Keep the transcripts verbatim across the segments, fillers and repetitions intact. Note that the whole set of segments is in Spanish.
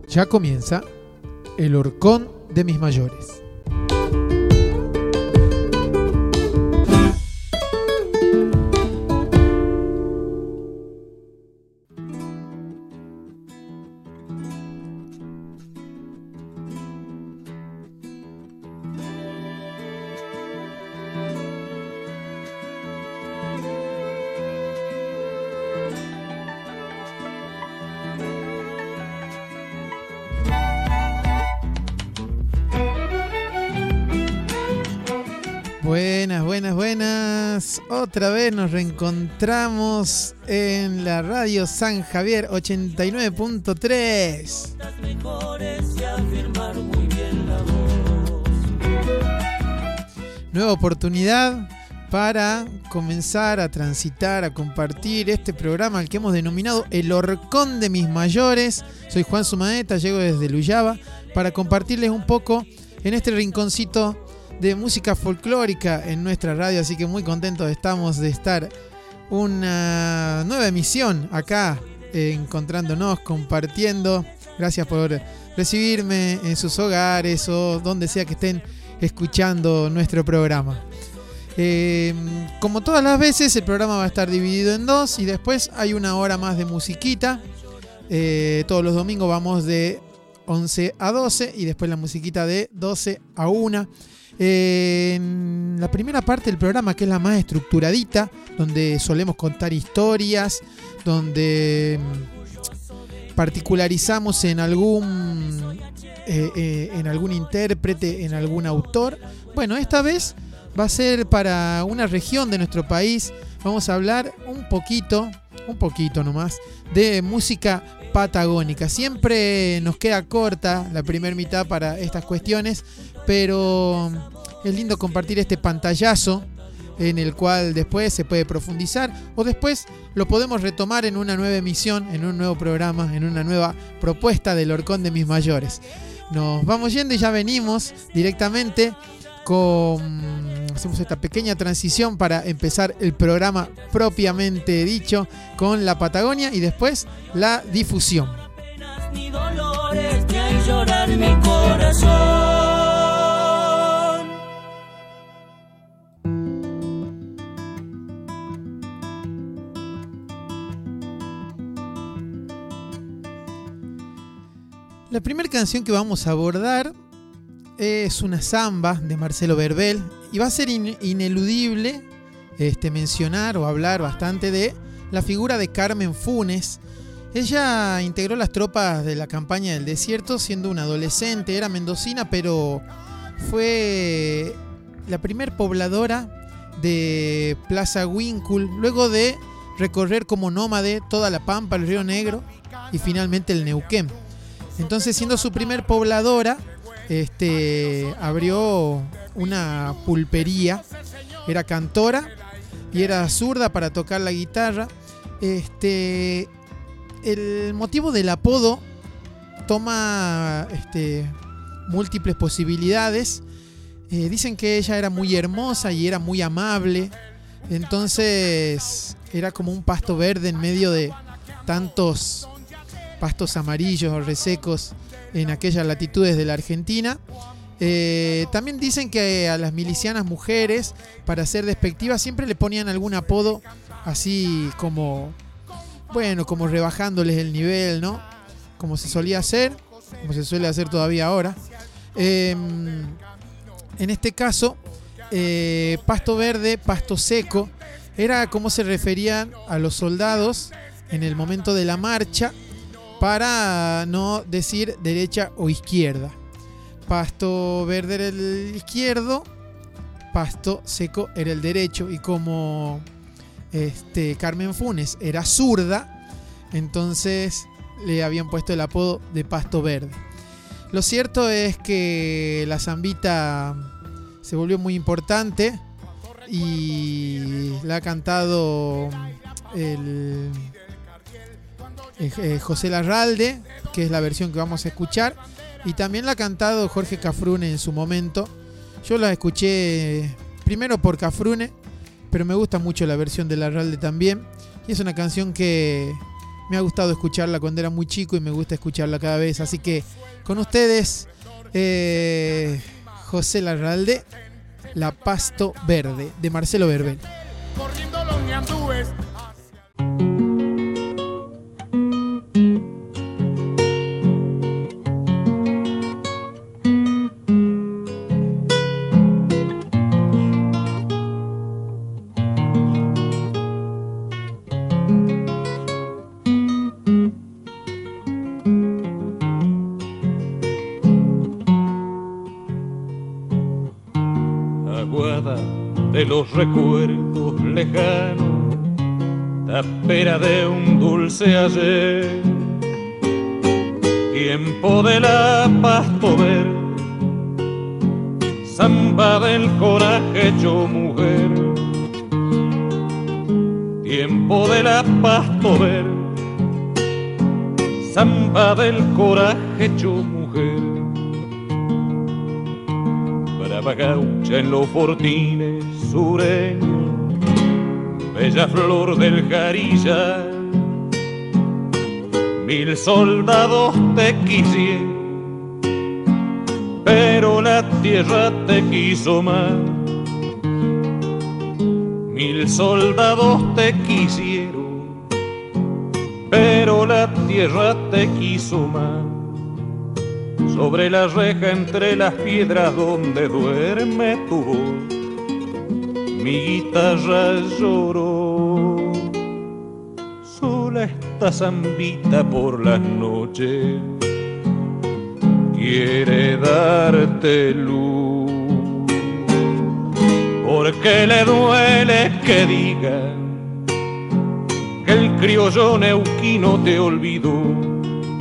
Ya comienza El Horcón de mis mayores. Buenas, buenas, buenas. Otra vez nos reencontramos en la radio San Javier ochenta y nueve punto tres. Nueva oportunidad para comenzar a transitar, a compartir este programa al que hemos denominado El Horcón de mis mayores. Soy Juan Sumaeta, llego desde Luyaba para compartirles un poco en este rinconcito de música folclórica en nuestra radio, así que muy contentos estamos de estar una nueva emisión acá, eh, encontrándonos, compartiendo. Gracias por recibirme en sus hogares o donde sea que estén escuchando nuestro programa. Eh, como todas las veces, el programa va a estar dividido en dos y después hay una hora más de musiquita. Eh, todos los domingos vamos de once a doce y después la musiquita de doce a una. Eh, en la primera parte del programa, que es la más estructuradita, donde solemos contar historias, donde particularizamos en algún eh, eh, en algún intérprete, en algún autor. Bueno, esta vez va a ser para una región de nuestro país. Vamos a hablar un poquito, un poquito nomás, de música patagónica. Siempre nos queda corta la primera mitad para estas cuestiones, pero es lindo compartir este pantallazo en el cual después se puede profundizar o después lo podemos retomar en una nueva emisión, en un nuevo programa, en una nueva propuesta del Horcón de mis mayores. Nos vamos yendo y ya venimos directamente con... hacemos esta pequeña transición para empezar el programa propiamente dicho con la Patagonia y después la difusión. Ni dolores, ni hay llorar mi corazón. La primera canción que vamos a abordar es una samba de Marcelo Verbel y va a ser in- ineludible este, mencionar o hablar bastante de la figura de Carmen Funes. Ella integró las tropas de la campaña del desierto siendo una adolescente, era mendocina, pero fue la primer pobladora de Plaza Huíncul, luego de recorrer como nómade toda la Pampa, el Río Negro y finalmente el Neuquén. Entonces, siendo su primer pobladora, este, abrió una pulpería, era cantora y era zurda para tocar la guitarra. Este, el motivo del apodo toma este, múltiples posibilidades. Eh, dicen que ella era muy hermosa y era muy amable, entonces era como un pasto verde en medio de tantos pastos amarillos o resecos en aquellas latitudes de la Argentina. Eh, también dicen que a las milicianas mujeres, para ser despectivas, siempre le ponían algún apodo así como, bueno, como rebajándoles el nivel, ¿no? Como se solía hacer, como se suele hacer todavía ahora. Eh, en este caso, eh, pasto verde, pasto seco, era como se referían a los soldados en el momento de la marcha, para no decir derecha o izquierda. Pasto verde era el izquierdo, pasto seco era el derecho. Y como este, Carmen Funes era zurda, entonces le habían puesto el apodo de pasto verde. Lo cierto es que la zambita se volvió muy importante y la ha cantado el... Eh, José Larralde, que es la versión que vamos a escuchar, y también la ha cantado Jorge Cafrune en su momento. Yo la escuché primero por Cafrune, pero me gusta mucho la versión de Larralde también, y es una canción que me ha gustado escucharla cuando era muy chico y me gusta escucharla cada vez. Así que con ustedes, eh, José Larralde, La Pasto Verde, de Marcelo Verbel. Corriendo los ñandúes. De los recuerdos lejanos, tapera de un dulce ayer, tiempo de la pasto verde, samba del coraje hecho mujer, tiempo de la pasto verde, samba del coraje hecho mujer. Brava gaucha en los fortines sureños, bella flor del Jarilla, mil soldados te quisieron, pero la tierra te quiso más. Mil soldados te quisieron, pero la tierra te quiso más. Sobre la reja entre las piedras donde duerme tu voz, mi guitarra lloró. Sola esta zambita por las noches quiere darte luz, porque le duele que digan que el criollo neuquino te olvidó.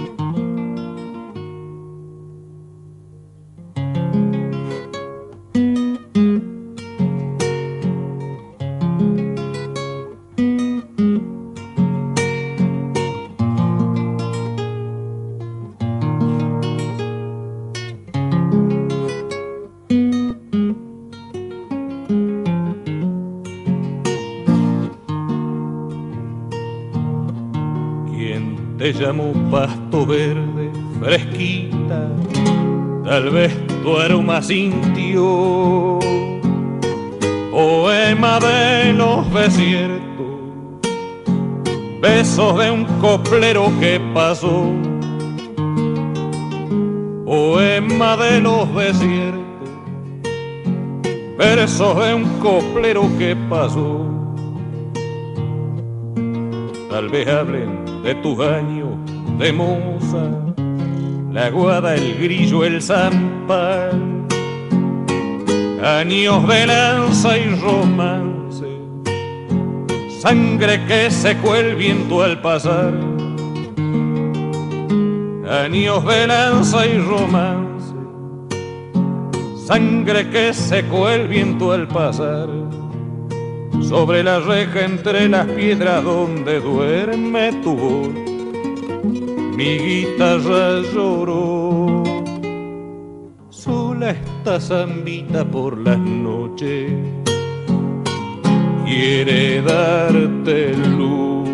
Te llamo pasto verde, fresquita, tal vez tu aroma sintió. Poema de los desiertos, besos de un coplero que pasó. Poema de los desiertos, versos de un coplero que pasó. Tal vez hablen de tus años de moza, la guada, el grillo, el zampal, años de lanza y romance, sangre que secó el viento al pasar. Años de lanza y romance, sangre que secó el viento al pasar. Sobre la reja entre las piedras donde duerme tu voz, mi guitarra lloró. Sola esta zambita por las noches quiere darte luz,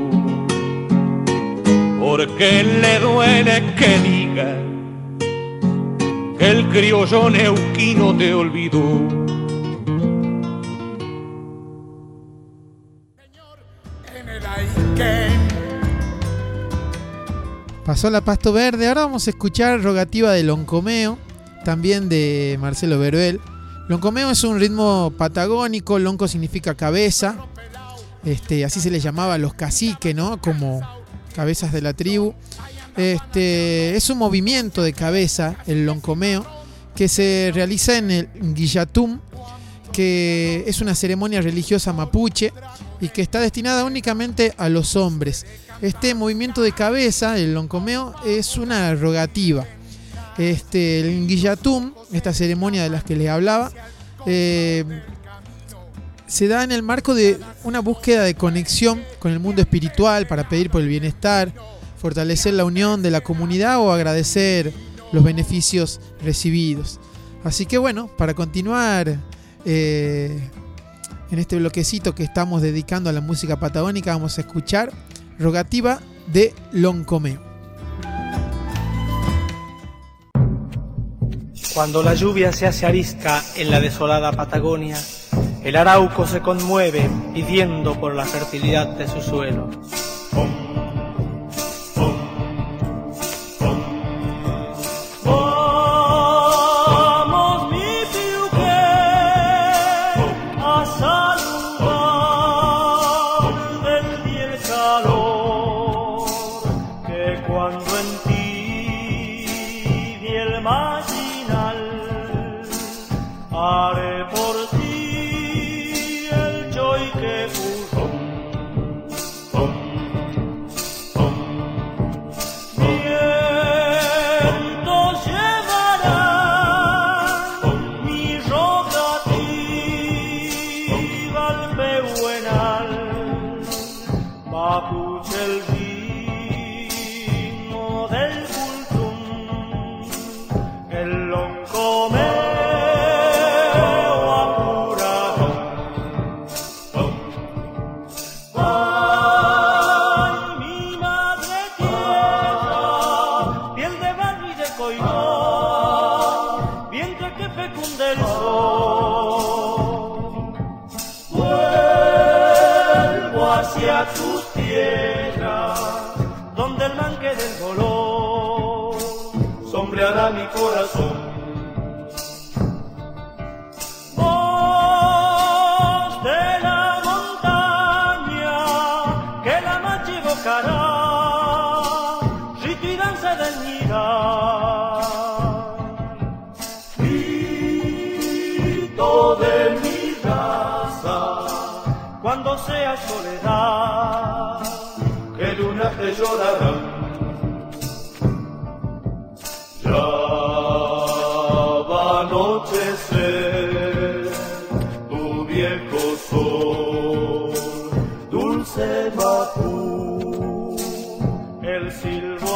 porque le duele que diga que el criollo neuquino te olvidó. Pasó La Pasto Verde. Ahora vamos a escuchar Rogativa de Loncomeo, también de Marcelo Verbel. Loncomeo es un ritmo patagónico. Lonco significa cabeza, este, así se les llamaba a los caciques, ¿no? Como cabezas de la tribu. Este, es un movimiento de cabeza, el loncomeo, que se realiza en el Guillatum, que es una ceremonia religiosa mapuche y que está destinada únicamente a los hombres. Este movimiento de cabeza, el loncomeo, es una rogativa. Este, el Guillatum, esta ceremonia de las que les hablaba, eh, se da en el marco de una búsqueda de conexión con el mundo espiritual para pedir por el bienestar, fortalecer la unión de la comunidad o agradecer los beneficios recibidos. Así que bueno, para continuar eh, en este bloquecito que estamos dedicando a la música patagónica, vamos a escuchar Rogativa de Loncomeo. Cuando la lluvia se hace arisca en la desolada Patagonia, el arauco se conmueve pidiendo por la fertilidad de su suelo. Mi corazón, voz de la montaña que la noche evocará, rito y danza del mirar, grito de mi raza, cuando sea soledad, que lunas te llorarán. Anochecer, tu viejo sol, dulce Mapú, el silbo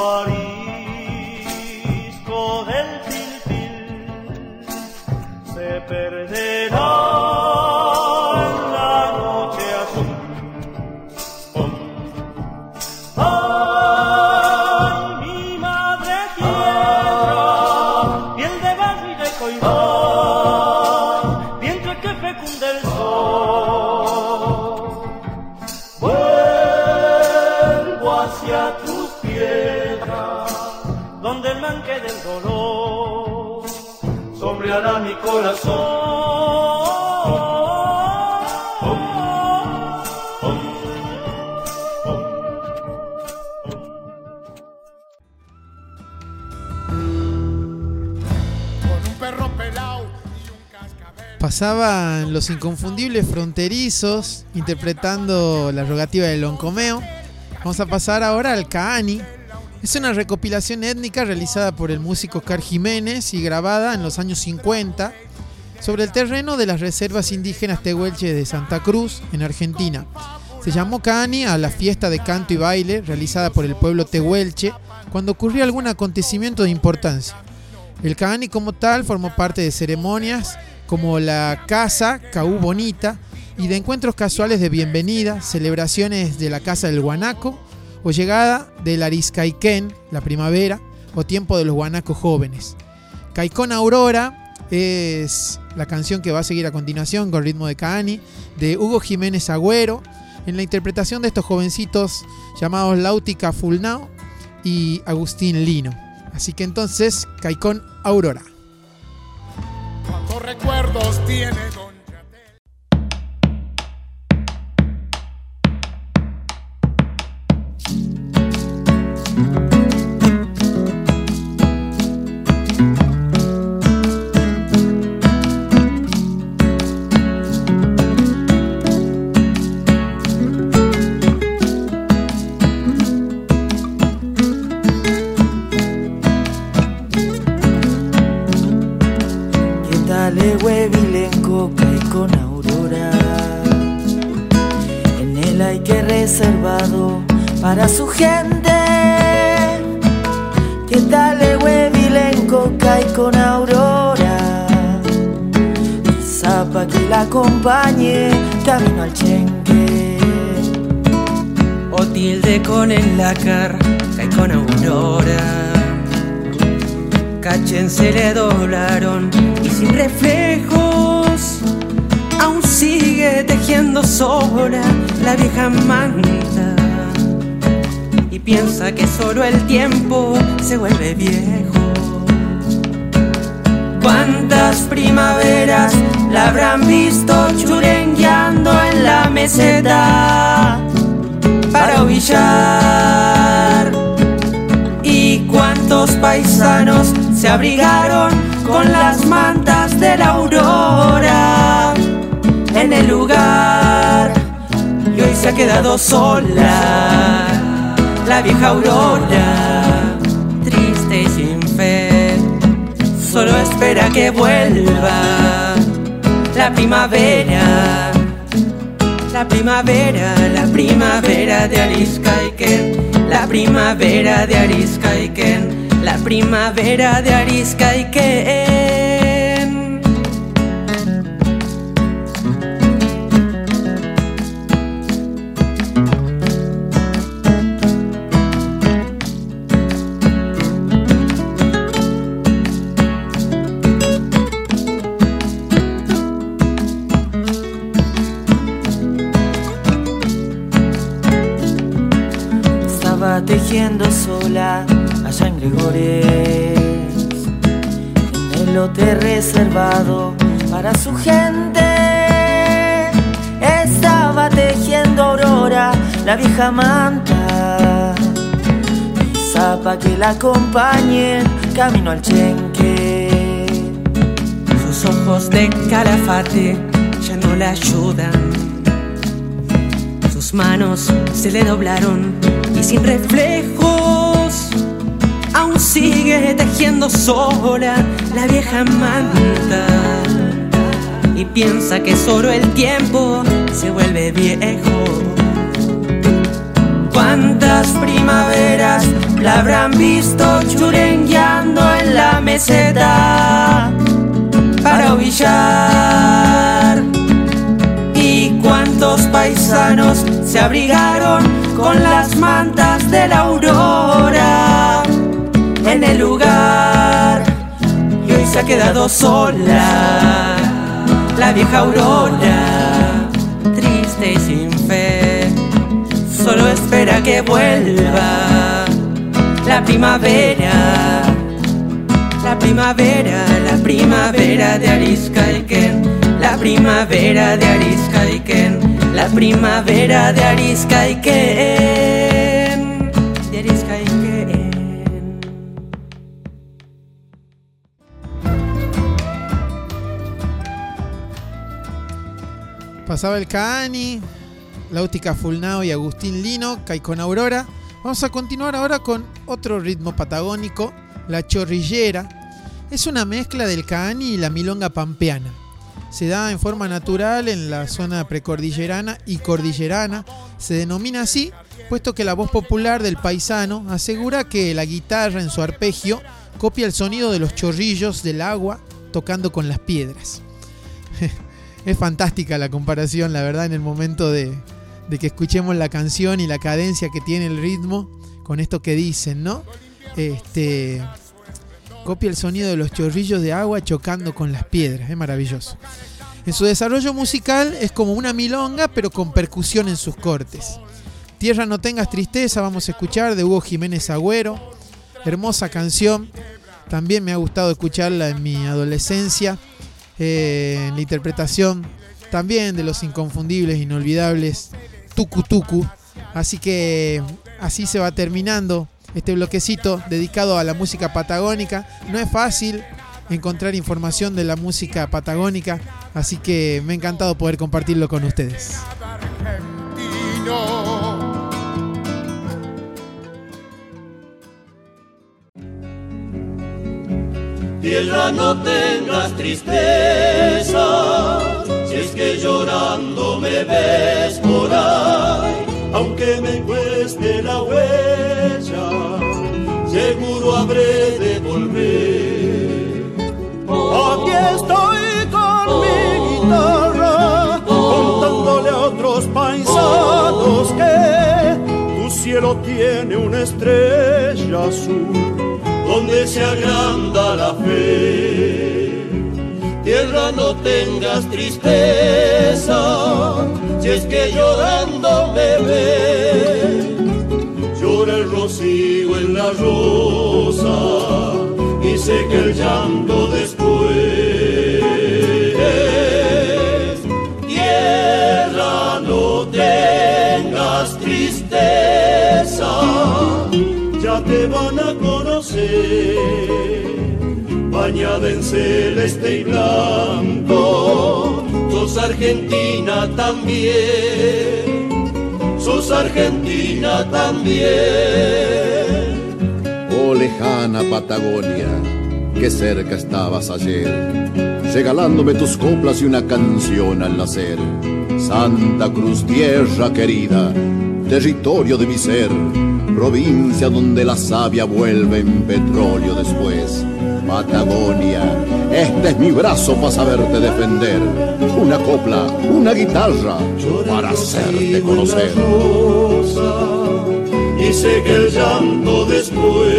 arisco del tiltil se perderá en la noche azul. Ay, mi madre tierra, piel de barro y de coimón, vientre que fecunda el sol. Vuelvo hacia tus piedras, donde el manque del dolor sombreará mi corazón. Pasaban los inconfundibles Fronterizos interpretando la rogativa de Loncomeo. Vamos a pasar ahora al Kaani. Es una recopilación étnica realizada por el músico Car Jiménez y grabada en los años cincuenta sobre el terreno de las reservas indígenas tehuelche de Santa Cruz, en Argentina. Se llamó Kaani a la fiesta de canto y baile realizada por el pueblo tehuelche cuando ocurrió algún acontecimiento de importancia. El Kaani como tal formó parte de ceremonias como la Casa Caú Bonita y de encuentros casuales de bienvenida, celebraciones de la Casa del Guanaco o llegada del Ariscaiquén, la primavera, o tiempo de los guanacos jóvenes. Caicón Aurora es la canción que va a seguir a continuación con ritmo de Kaani, de Hugo Jiménez Agüero, en la interpretación de estos jovencitos llamados Láutica Fulnao y Agustín Lino. Así que entonces, Caicón Aurora. ¿Cuántos recuerdos tiene Don Yatel? Huevilenco Caicón Aurora, en él hay que reservado para su gente. ¿Qué tal Huevilenco Caicón Aurora? Zapa que la acompañe camino al Chenque. Otil Cante con el lacar, cae con Aurora. Cachen se le doblaron y sin reflejos aún sigue tejiendo sola la vieja manta. Y piensa que solo el tiempo se vuelve viejo. ¿Cuántas primaveras la habrán visto churengueando en la meseta para ovillar? ¿Y cuántos paisanos se abrigaron con las mantas de la aurora en el lugar? Y hoy se ha quedado sola la vieja aurora, triste y sin fe, solo espera que vuelva la primavera, la primavera, la primavera de Arizcaiquén, la primavera de Arizcaiquén, la primavera de Arizcaiquén. Tejiendo sola allá en Gregores, en el lote reservado para su gente. Estaba tejiendo Aurora, la vieja manta, zapa que la acompañen camino al Chenque. Sus ojos de calafate ya no la ayudan, sus manos se le doblaron y sin reflejos aún sigue tejiendo sola la vieja manta. Y piensa que solo el tiempo se vuelve viejo. ¿Cuántas primaveras la habrán visto churengueando en la meseta para ovillar? ¿Y cuántos paisanos se abrigaron con las mantas de la aurora en el lugar? Y hoy se ha quedado sola la vieja aurora, triste y sin fe, solo espera que vuelva la primavera, la primavera, la primavera de Arizcaiquén, la primavera de Arizcaiquén, la primavera de Arizcaiquén, de Arizcaiquén. Pasaba el Caani, Láutica Fulnao y Agustín Lino, Cae con Aurora. Vamos a continuar ahora con otro ritmo patagónico, la chorrillera. Es una mezcla del Caani y la milonga pampeana. Se da en forma natural en la zona precordillerana y cordillerana. Se denomina así, puesto que la voz popular del paisano asegura que la guitarra en su arpegio copia el sonido de los chorrillos del agua tocando con las piedras. Es fantástica la comparación, la verdad, en el momento de, de que escuchemos la canción y la cadencia que tiene el ritmo con esto que dicen, ¿no? Este... Copia el sonido de los chorrillos de agua chocando con las piedras, es maravilloso. En su desarrollo musical es como una milonga, pero con percusión en sus cortes. Tierra no tengas tristeza, vamos a escuchar, de Hugo Jiménez Agüero. Hermosa canción, también me ha gustado escucharla en mi adolescencia, eh, en la interpretación también de los inconfundibles, inolvidables Tucu Tucu. Así que así se va terminando este bloquecito dedicado a la música patagónica. No es fácil encontrar información de la música patagónica, así que me ha encantado poder compartirlo con ustedes. Tierra, no tengas tristeza, si es que llorando me ves por ahí. Aunque me cueste la huella, seguro habré de volver. Aquí estoy con mi guitarra, contándole a otros paisanos que tú cielo tiene una estrella azul donde se agranda la fe. Tierra, no tengas tristeza, si es que llorando me ves. Llora el rocío en la rosa y sé que el llanto después. Tierra, no tengas tristeza, ya te van a conocer. Bañada en celeste y blanco, sos argentina también, sos argentina también. Oh lejana Patagonia, que cerca estabas ayer, regalándome tus coplas y una canción al nacer. Santa Cruz, tierra querida, territorio de mi ser, provincia donde la savia vuelve en petróleo después. Patagonia, este es mi brazo para saberte defender. Una copla, una guitarra, para hacerte conocer. Y sé que el llanto después.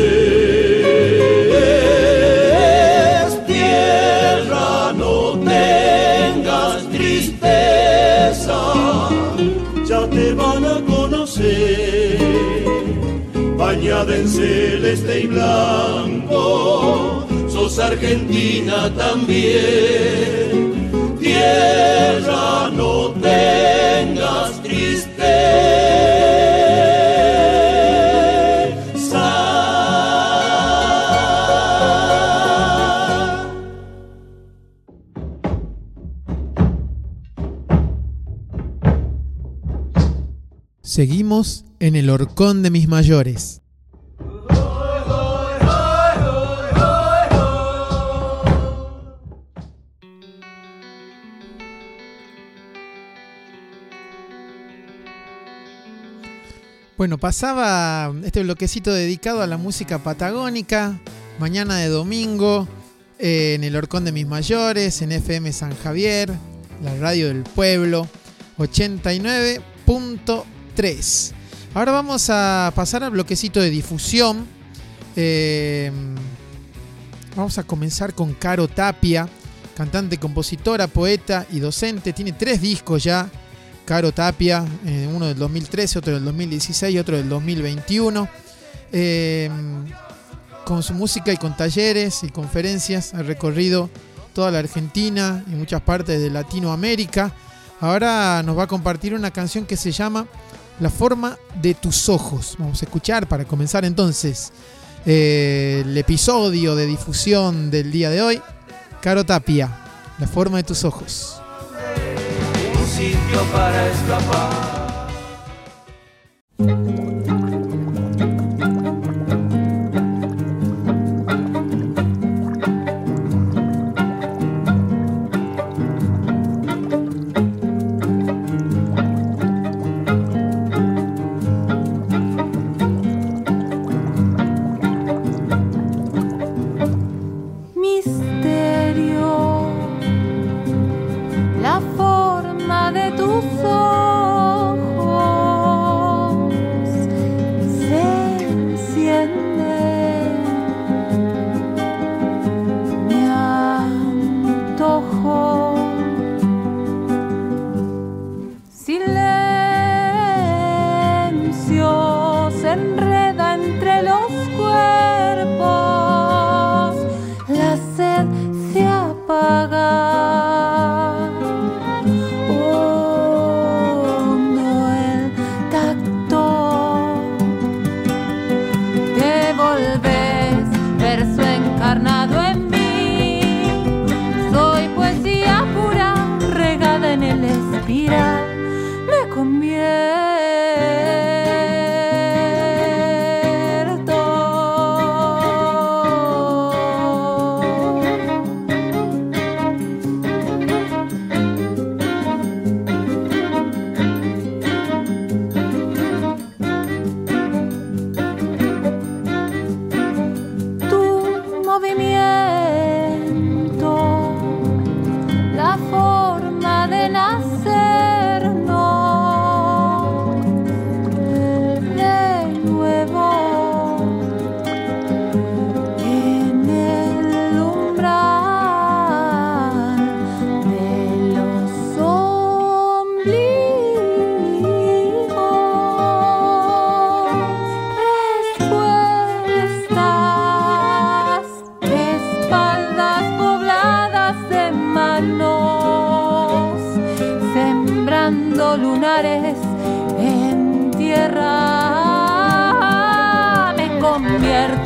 Tierra, no tengas tristeza, ya te van a conocer. Bañada en celeste y blanco, sos argentina también. Tierra, no tengas tristeza. Seguimos en el horcón de mis mayores. Bueno, pasaba este bloquecito dedicado a la música patagónica, mañana de domingo, eh, en el horcón de mis mayores, en F M San Javier, la radio del pueblo, ochenta y nueve punto tres. Ahora vamos a pasar al bloquecito de difusión. Eh, vamos a comenzar con Caro Tapia, cantante, compositora, poeta y docente. Tiene tres discos ya. Caro Tapia, eh, uno del dos mil trece, otro del dos mil dieciséis y otro del dos mil veintiuno. Eh, con su música y con talleres y conferencias ha recorrido toda la Argentina y muchas partes de Latinoamérica. Ahora nos va a compartir una canción que se llama La forma de tus ojos. Vamos a escuchar para comenzar entonces eh, el episodio de difusión del día de hoy. Caro Tapia, La forma de tus ojos. Sitio para escapar. Misterio, la forma de tus ojos se enciende, mi antojo, silencio se enreda entre los cuerpos, la sed se apaga. Me convierto. Tu movimiento, la forma de nacer, no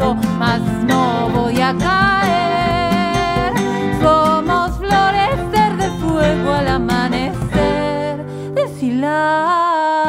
viento, mas no voy a caer. Somos florecer de fuego al amanecer, de cilantro.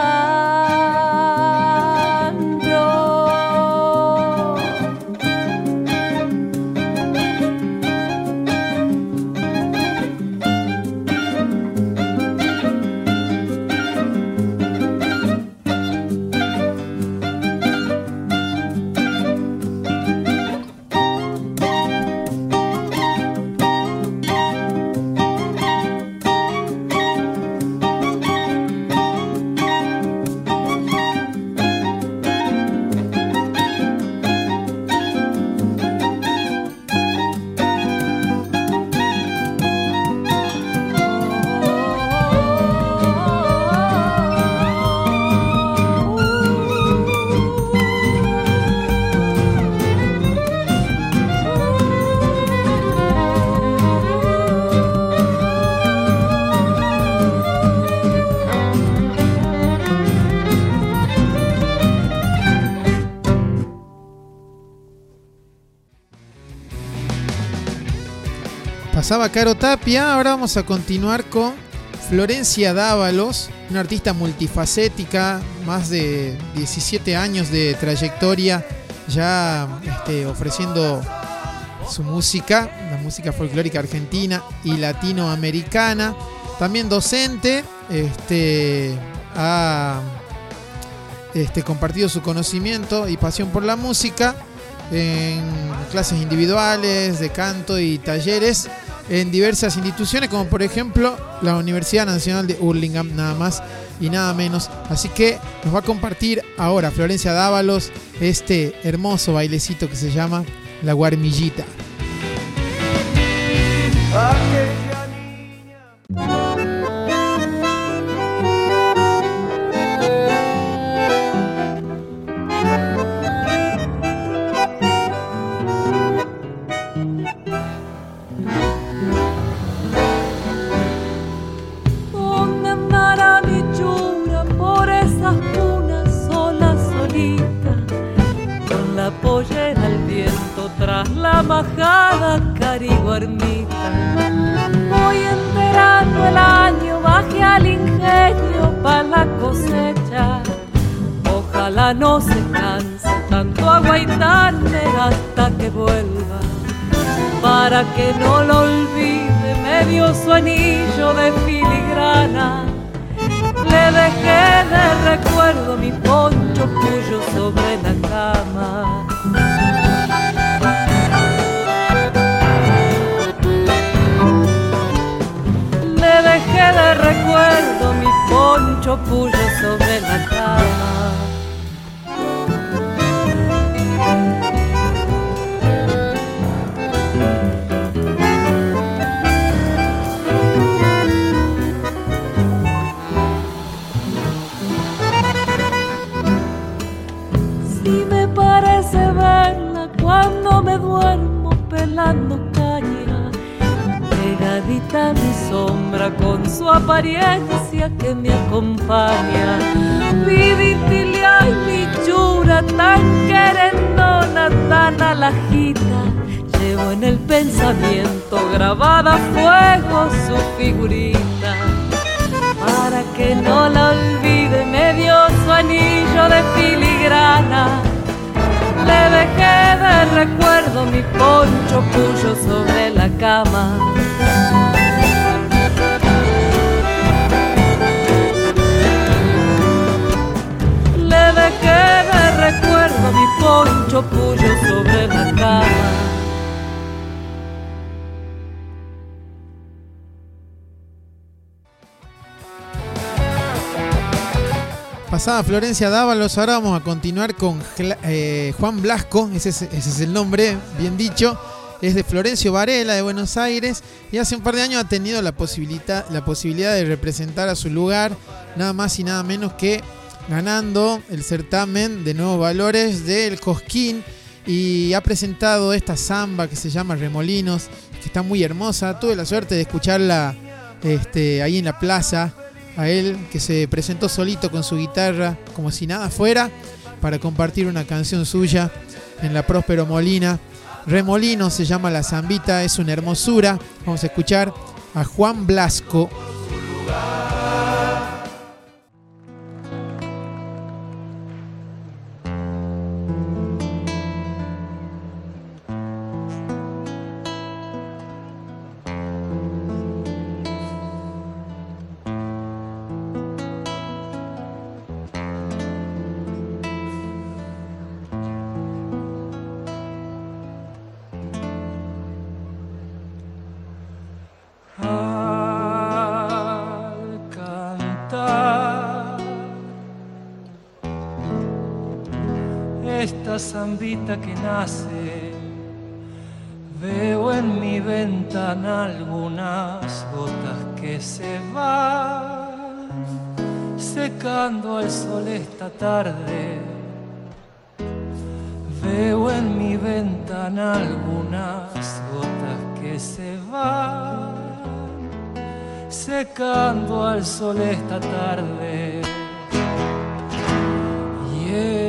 Pasaba Caro Tapia, ahora vamos a continuar con Florencia Dávalos, una artista multifacética, más de diecisiete años de trayectoria, ya este, ofreciendo su música, la música folclórica argentina y latinoamericana. También docente, este, ha este, compartido su conocimiento y pasión por la música en clases individuales de canto y talleres en diversas instituciones, como por ejemplo la Universidad Nacional de Hurlingham, nada más y nada menos. Así que nos va a compartir ahora Florencia Dávalos este hermoso bailecito que se llama La Guarmillita. Pollera al viento tras la majada cariguarmita. Voy enterando el año, baje al ingenio pa' la cosecha. Ojalá no se canse tanto aguaitarme hasta que vuelva, para que no lo olvide, me dio su anillo de filigrana. Le dejé de recuerdo mi poncho cuyo sobre la cama. Le dejé de recuerdo mi poncho puyo sobre la cama. Si me parece verla cuando me duermo pelando caña, pegadita a mi sombra con su apariencia que me acompaña. Viditilia y mi chura tan querendona, tan alajita, llevo en el pensamiento grabada a fuego su figurita. Para que no la olvide me dio su anillo de filigrana. Le dejé de recuerdo mi poncho puyo sobre la cama. Le dejé de recuerdo mi poncho puyo sobre la cama. Pasada Florencia Dávalos, ahora vamos a continuar con eh, Juan Blasco, ese es, ese es el nombre, bien dicho. Es de Florencio Varela, de Buenos Aires, y hace un par de años ha tenido la posibilidad, la posibilidad de representar a su lugar, nada más y nada menos que ganando el certamen de Nuevos Valores del Cosquín, y ha presentado esta samba que se llama Remolinos, que está muy hermosa. Tuve la suerte de escucharla este, ahí en la plaza, a él que se presentó solito con su guitarra como si nada fuera para compartir una canción suya en la Próspero Molina. Remolino se llama la zambita, es una hermosura. Vamos a escuchar a Juan Blasco. Esta zambita que nace, veo en mi ventana algunas gotas que se van secando al sol esta tarde. Veo en mi ventana algunas gotas que se van secando al sol esta tarde. Y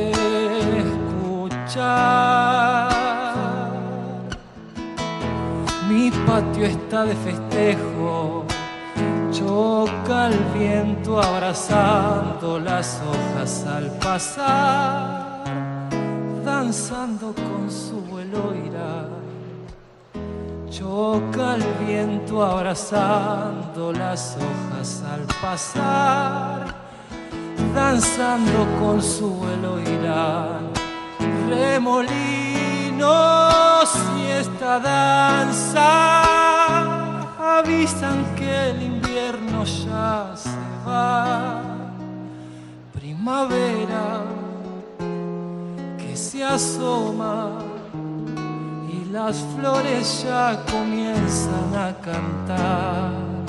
mi patio está de festejo, choca el viento abrazando las hojas al pasar, danzando con su vuelo irá. Choca el viento abrazando las hojas al pasar, danzando con su vuelo irá. Remolinos y esta danza avisan que el invierno ya se va. Primavera que se asoma y las flores ya comienzan a cantar.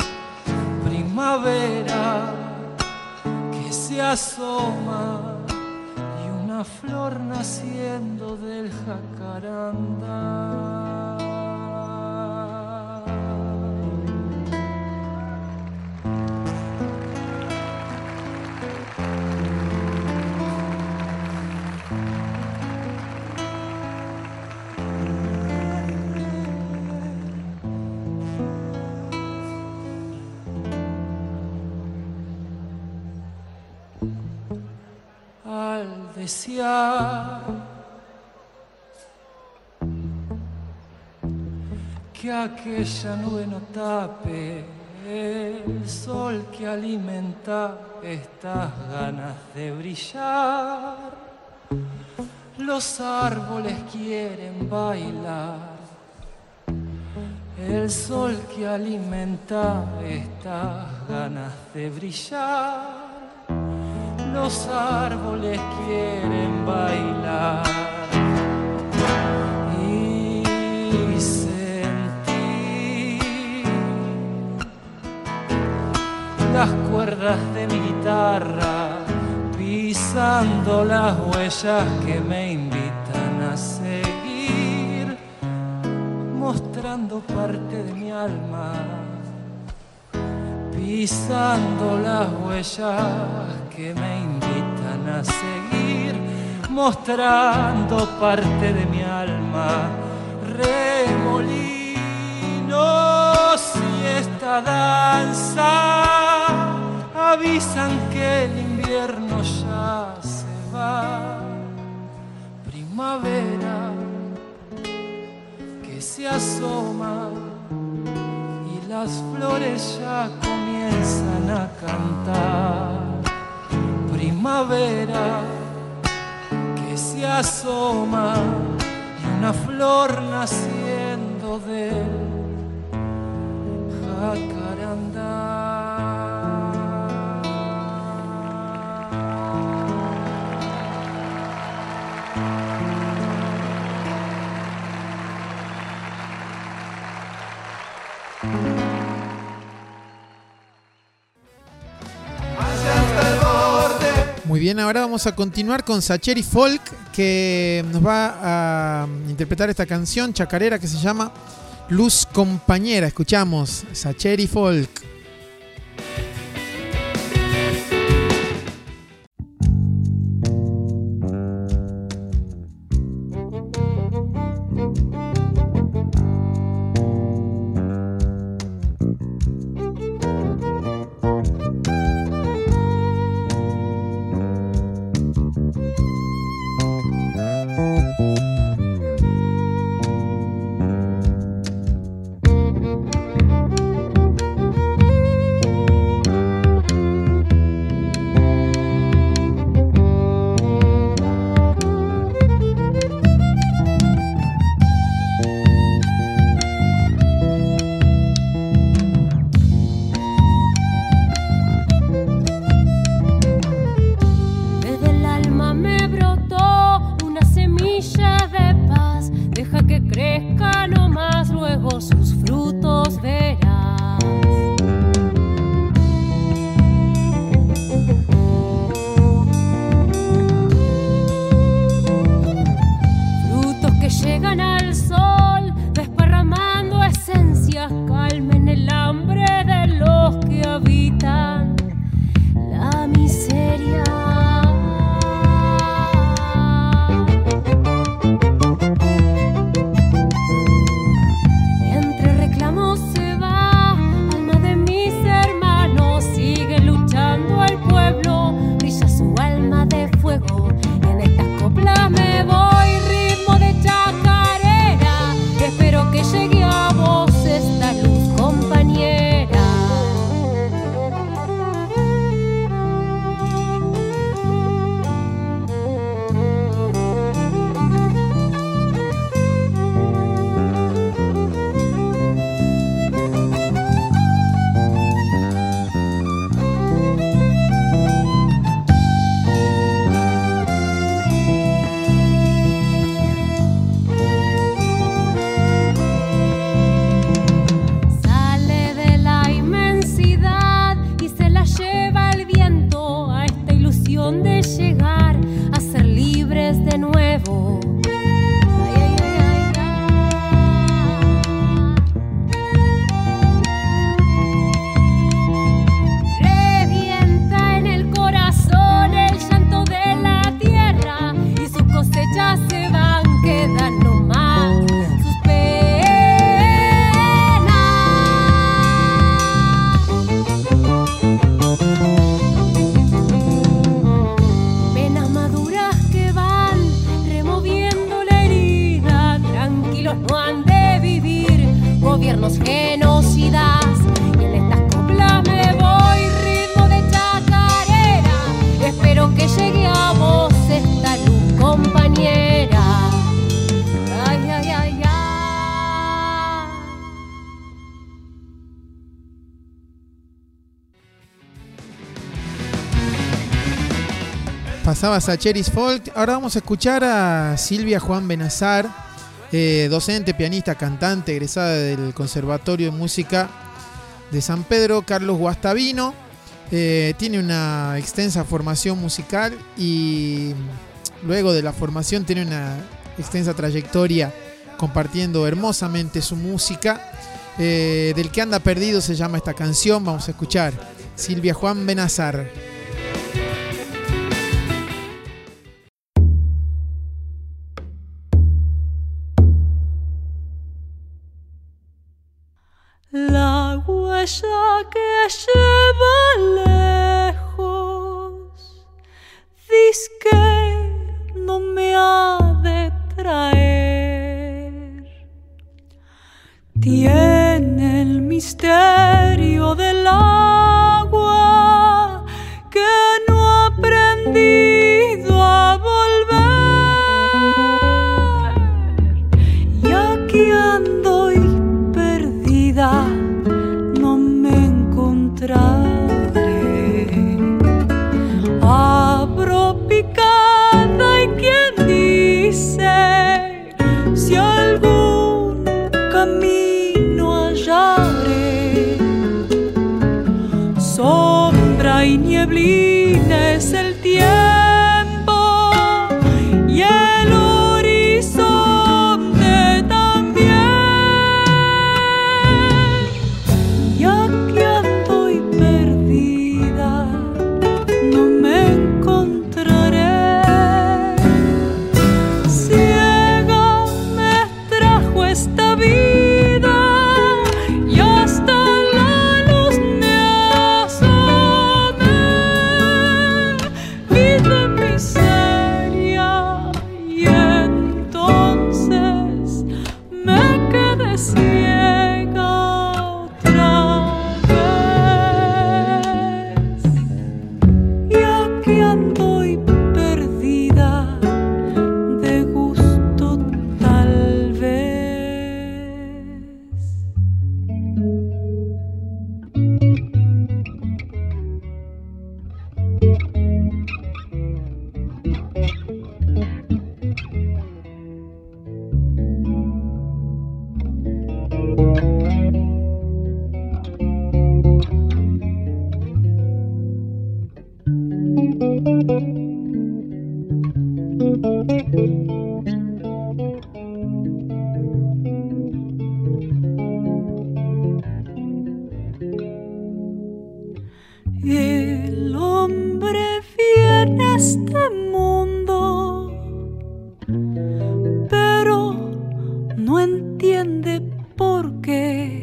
Primavera que se asoma, una flor naciendo del jacarandá. Al desear que aquella nube no tape el sol que alimenta estas ganas de brillar, los árboles quieren bailar. El sol que alimenta estas ganas de brillar, los árboles quieren bailar. Y sentí las cuerdas de mi guitarra pisando las huellas que me invitan a seguir, mostrando parte de mi alma, pisando las huellas que me invitan a seguir, mostrando parte de mi alma. Remolinos y esta danza avisan que el invierno ya se va. Primavera que se asoma y las flores ya comienzan a cantar. Primavera que se asoma y una flor naciendo del jacarandá. Muy bien, ahora vamos a continuar con Sacheri Folk, que nos va a interpretar esta canción chacarera que se llama Luz Compañera. Escuchamos Sacheri Folk. vos verás. Frutos que llegan al sol, desparramando esencias, calmen el hambre de los que habitan la miseria. Entre reclamos se va, alma de mis hermanos, sigue luchando el pueblo, brilla su alma de fuego, y en estas coplas me voy, ritmo de chacarera, espero que llegue a vos esta luz, compañera. Sale de la inmensidad y se la lleva el viento a esta ilusión de llegar a ser libres de nuevo. Ay, ay, ay, ay. Revienta en el corazón el llanto de la tierra y sus cosechas se van, quedan nomás sus penas. Penas maduras que van removiendo la herida, tranquilos no han de vivir gobiernos genocidas. Y en estas coplas me voy, ritmo de chacarera, espero que llegue a vos esta luz, compañera. Ay, ay, ay, ay. Pasabas a Cheris Folk. Ahora vamos a escuchar a Silvia Juan Benazar, eh, docente, pianista, cantante, egresada del Conservatorio de Música de San Pedro Carlos Guastavino. Eh, tiene una extensa formación musical y luego de la formación tiene una extensa trayectoria compartiendo hermosamente su música. Eh, del que anda perdido se llama esta canción. Vamos a escuchar Silvia Juan Benazar. La huella que lleva lejos, dizque no me ha de traer. Tiene el misterio del agua que no ha aprendido a volver. Y aquí ando y perdida, no me encontraré. Abro picado mundo, pero no entiende por qué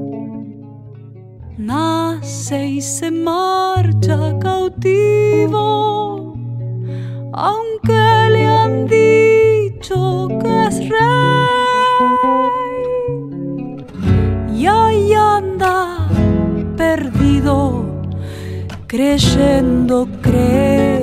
nace y se marcha cautivo, aunque le han dicho que es rey, y ahí anda perdido creyendo creer.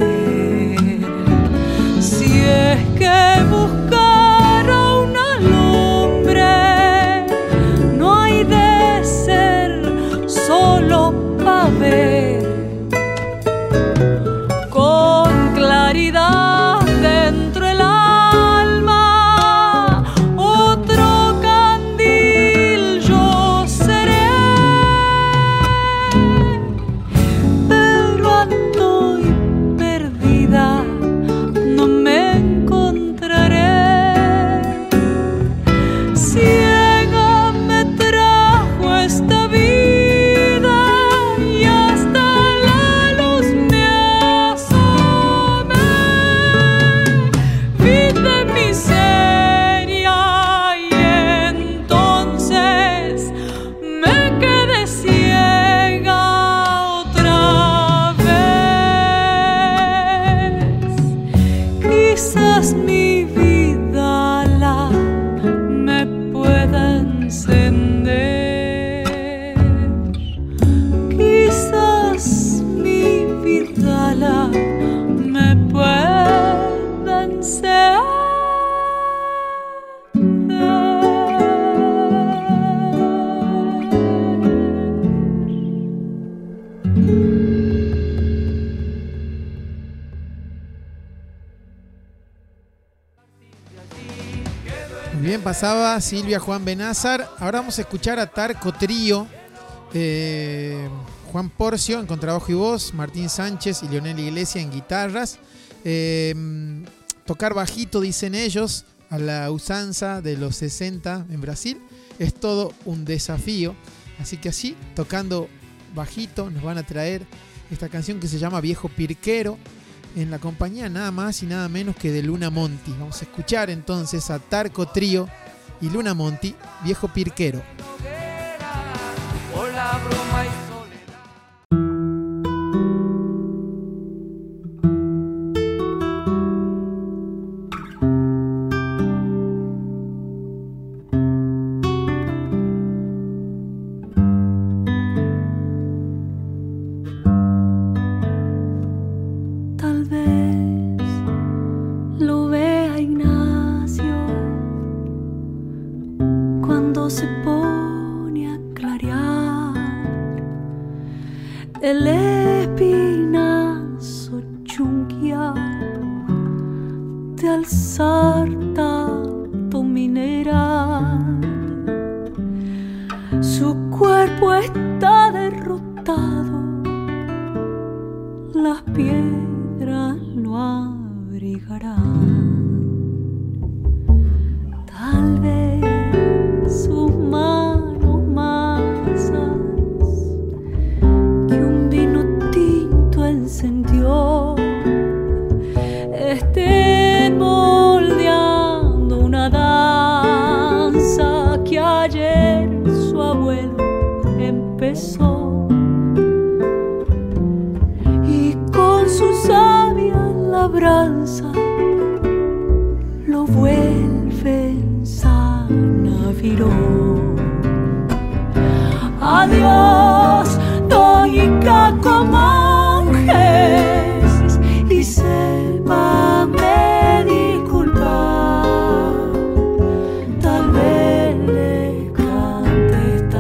Si es que buscara una lumbre, no hay de ser solo pa' ver con claridad dentro el alma otro candil yo seré. Pero ando perdida, no me encontraré. Ciega me trajo esta vida y hasta la luz me asomé. Vi de miseria y entonces me quedé ciega otra vez. Quizás mi vida la me pueda encender. Quizás mi vida la me pueda encender. Muy bien, pasaba Silvia Juan Benázar. Ahora vamos a escuchar a Tarco Trío. Eh, Juan Porcio en contrabajo y voz, Martín Sánchez y Leonel Iglesia en guitarras. Eh, tocar bajito, dicen ellos, a la usanza de los sesenta en Brasil, es todo un desafío. Así que así, tocando bajito, nos van a traer esta canción que se llama Viejo Pirquero, en la compañía nada más y nada menos que de Luna Monti. Vamos a escuchar entonces a Tarco Trío y Luna Monti, Viejo Pirquero. Por la broma y Tal vez lo vea Ignacio cuando se pone a clarear el espinazo chunquia de alzar tanto mineral. Su cuerpo está derrotado, las piedras lo abrigarán. Tal vez sus manos masas que un vino tinto encendió estén moldeando una danza que ayer su abuelo empezó. Su sabia labranza lo vuelve en sana virón. Adiós, Toyica con monjes, y sépame disculpar. Tal vez le cante esta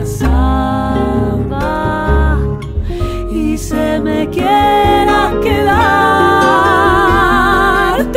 samba y se me quiera quedar.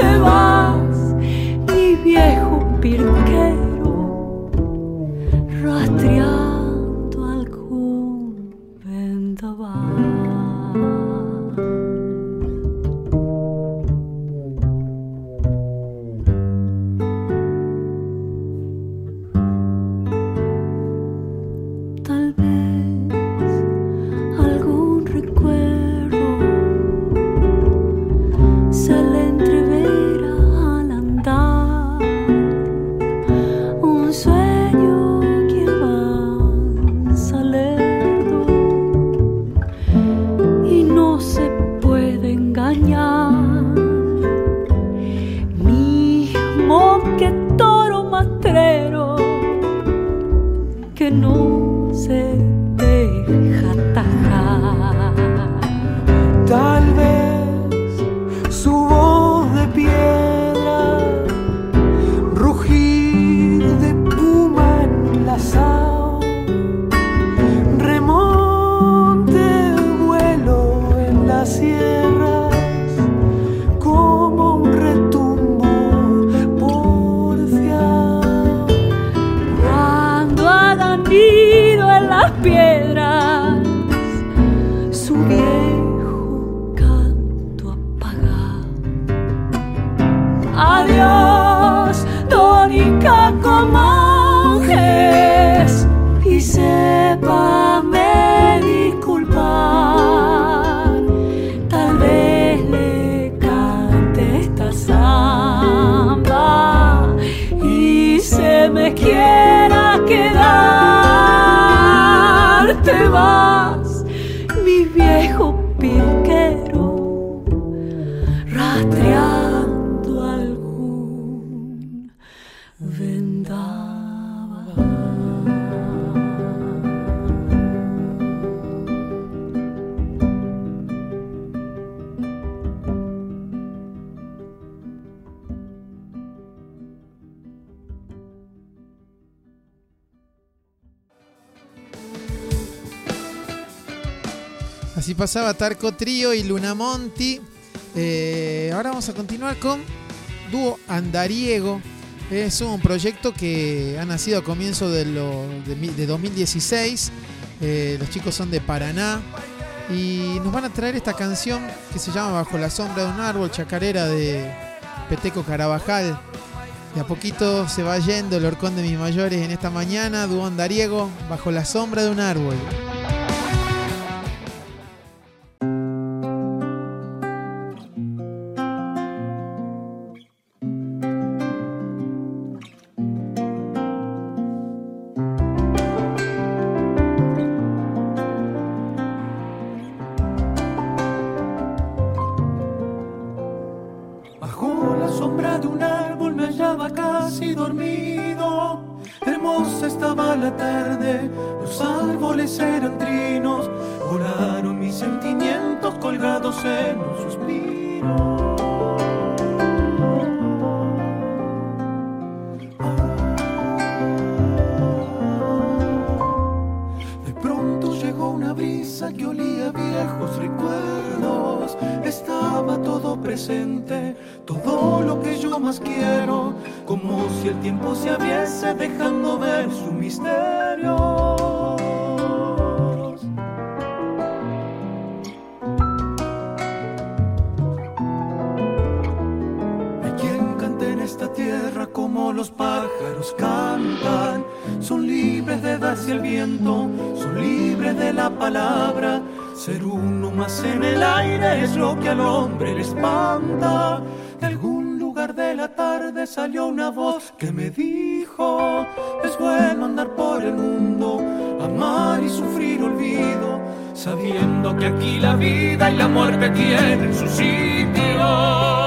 adiós, tónica con monjes, y sépame disculpar. Tal vez le cante esta samba y se me quiera quedar. Te vas, mi viejo pirquero, rastreando algún vendaval. Así pasaba Tarco Trío y Lunamonti. Eh, ahora vamos a continuar con Dúo Andariego. Es un proyecto que ha nacido a comienzos de, lo, de, de dos mil dieciséis. Eh, los chicos son de Paraná y nos van a traer esta canción que se llama Bajo la sombra de un árbol, chacarera de Peteco Carabajal. De a poquito se va yendo el horcón de mis mayores en esta mañana. Dúo Andariego, Bajo la sombra de un árbol. Ser uno más en el aire es lo que al hombre le espanta. De algún lugar de la tarde salió una voz que me dijo: es bueno andar por el mundo, amar y sufrir olvido, sabiendo que aquí la vida y la muerte tienen su sitio.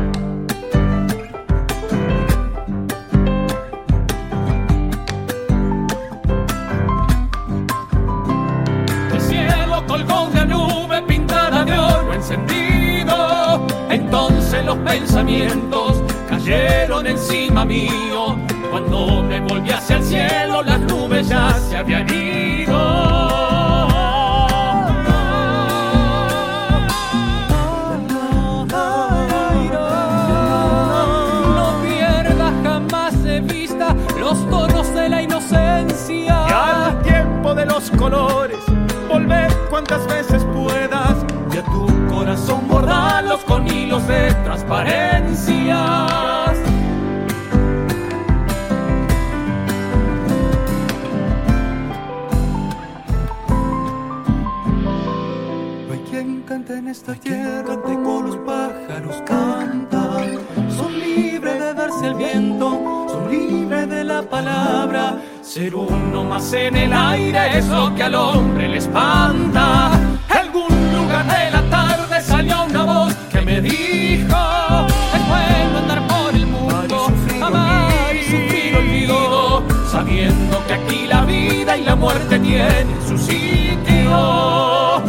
Entonces los pensamientos cayeron encima mío. Cuando me volví hacia el cielo, las nubes ya se habían ido. No pierdas jamás de vista los tonos de la inocencia. Y al tiempo de los colores, volver cuantas veces puedas. Y a tu corazón bordarlos con hilos de transparencias. No hay quien cante en esta tierra como los pájaros cantan. Son libres de darse el viento, son libres de la palabra. Ser uno más en el aire es lo que al hombre le espanta. Algún lugar de la tarde salió una voz que me dijo: es bueno andar por el mundo, amar y sufrir olvido, sabiendo que aquí la vida y la muerte tienen su sitio.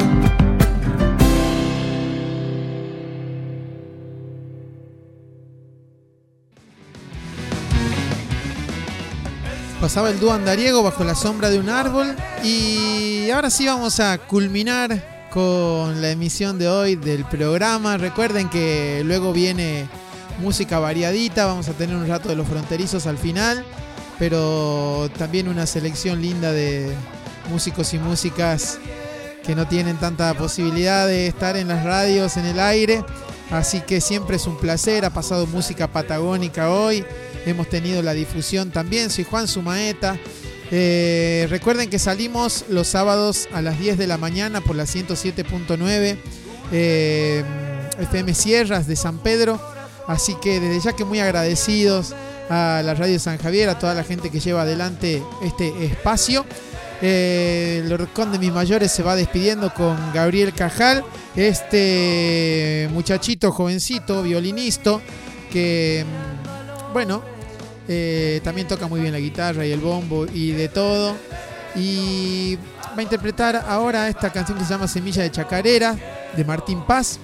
Pasaba el dúo Andariego, Bajo la sombra de un árbol. Y ahora sí vamos a culminar con la emisión de hoy del programa. Recuerden que luego viene música variadita. Vamos a tener un rato de Los Fronterizos al final, pero también una selección linda de músicos y músicas que no tienen tanta posibilidad de estar en las radios, en el aire. Así que siempre es un placer. Ha pasado música patagónica hoy. Hemos tenido la difusión también. Soy Juan Sumaeta. Eh, recuerden que salimos los sábados a las diez de la mañana por la ciento siete punto nueve eh, F M Sierras de San Pedro. Así que desde ya que muy agradecidos a la Radio San Javier, a toda la gente que lleva adelante este espacio. Eh, el Horcón de mis mayores se va despidiendo con Gabriel Cajal, este muchachito jovencito, violinista, que bueno, eh, también toca muy bien la guitarra y el bombo y de todo. Y va a interpretar ahora esta canción que se llama Semilla de Chacarera, de Martín Paz,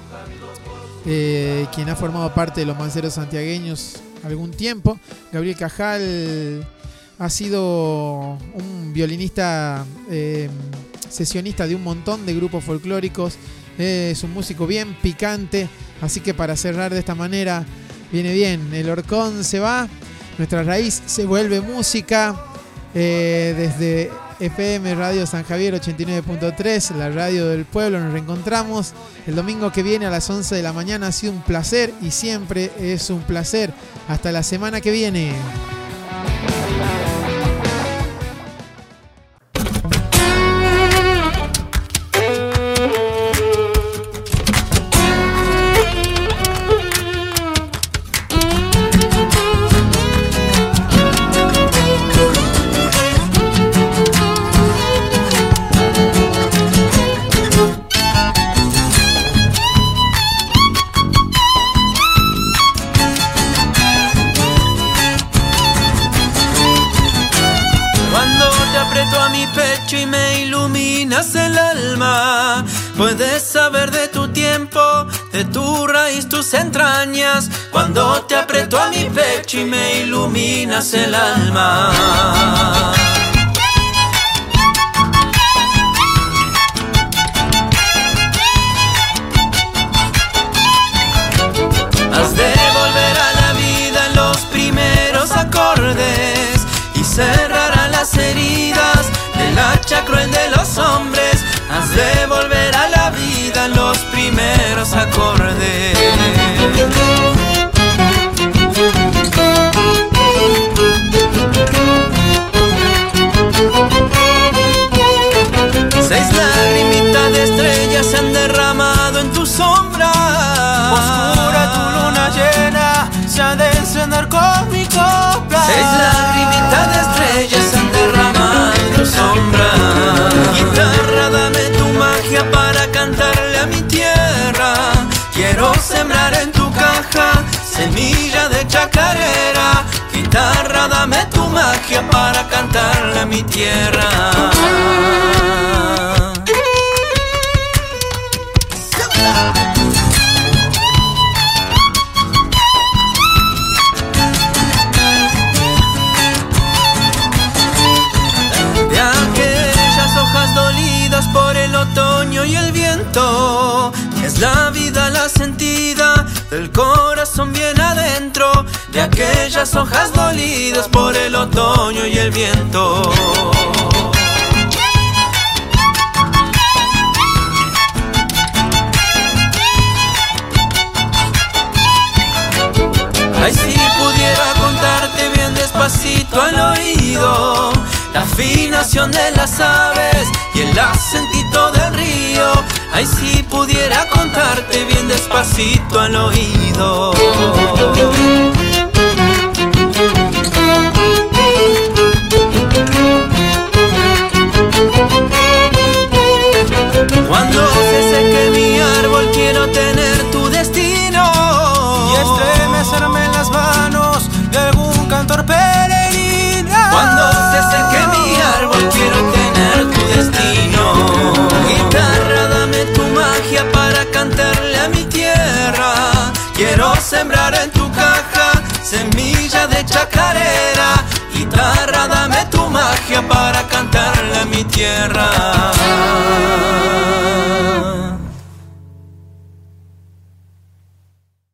eh, quien ha formado parte de los Manceros Santiagueños algún tiempo. Gabriel Cajal ha sido un violinista eh, sesionista de un montón de grupos folclóricos. Eh, es un músico bien picante. Así que para cerrar de esta manera, viene bien. El Horcón se va, nuestra raíz se vuelve música. Eh, desde F M Radio San Javier ochenta y nueve punto tres, la radio del pueblo, nos reencontramos el domingo que viene a las once de la mañana. Ha sido un placer y siempre es un placer. Hasta la semana que viene. Y me iluminas el alma. Puedes saber de tu tiempo, de tu raíz, tus entrañas. Cuando te aprieto a mi pecho y me iluminas el alma. Has de volver a la vida en los primeros acordes y cerrarán las heridas del hacha cruel de los hombres. Has de volver a la vida en los primeros acordes. Seis lagrimitas de estrellas se han derramado en tu sombra. Oscura tu luna llena se ha de encender con mi copla. Seis lagrimitas de estrellas se han derramado en tu sombra. Guitarra, dame tu magia para cantarle a mi tierra. Quiero sembrar en tu caja semilla de chacarera. Guitarra, dame tu magia para cantarle a mi tierra. De aquellas hojas dolidas por el otoño y el viento, es la vida la sentida del corazón bien adentro. De aquellas hojas dolidas por el otoño y el viento. Ay, si pudiera contarte bien despacito al oído la afinación de las aves y el acentito del río. Ay, si pudiera contarte bien despacito al oído. Cuando se seque mi árbol quiero tener tu destino y estremecerme en las manos de algún cantor peregrino. Cuando se seque mi árbol quiero tener tu destino. Guitarra, dame tu magia para cantarle a mi tierra. Quiero sembrar en tu caja semilla de chacarera. Guitarra, dame tu magia para cantarle a mi tierra.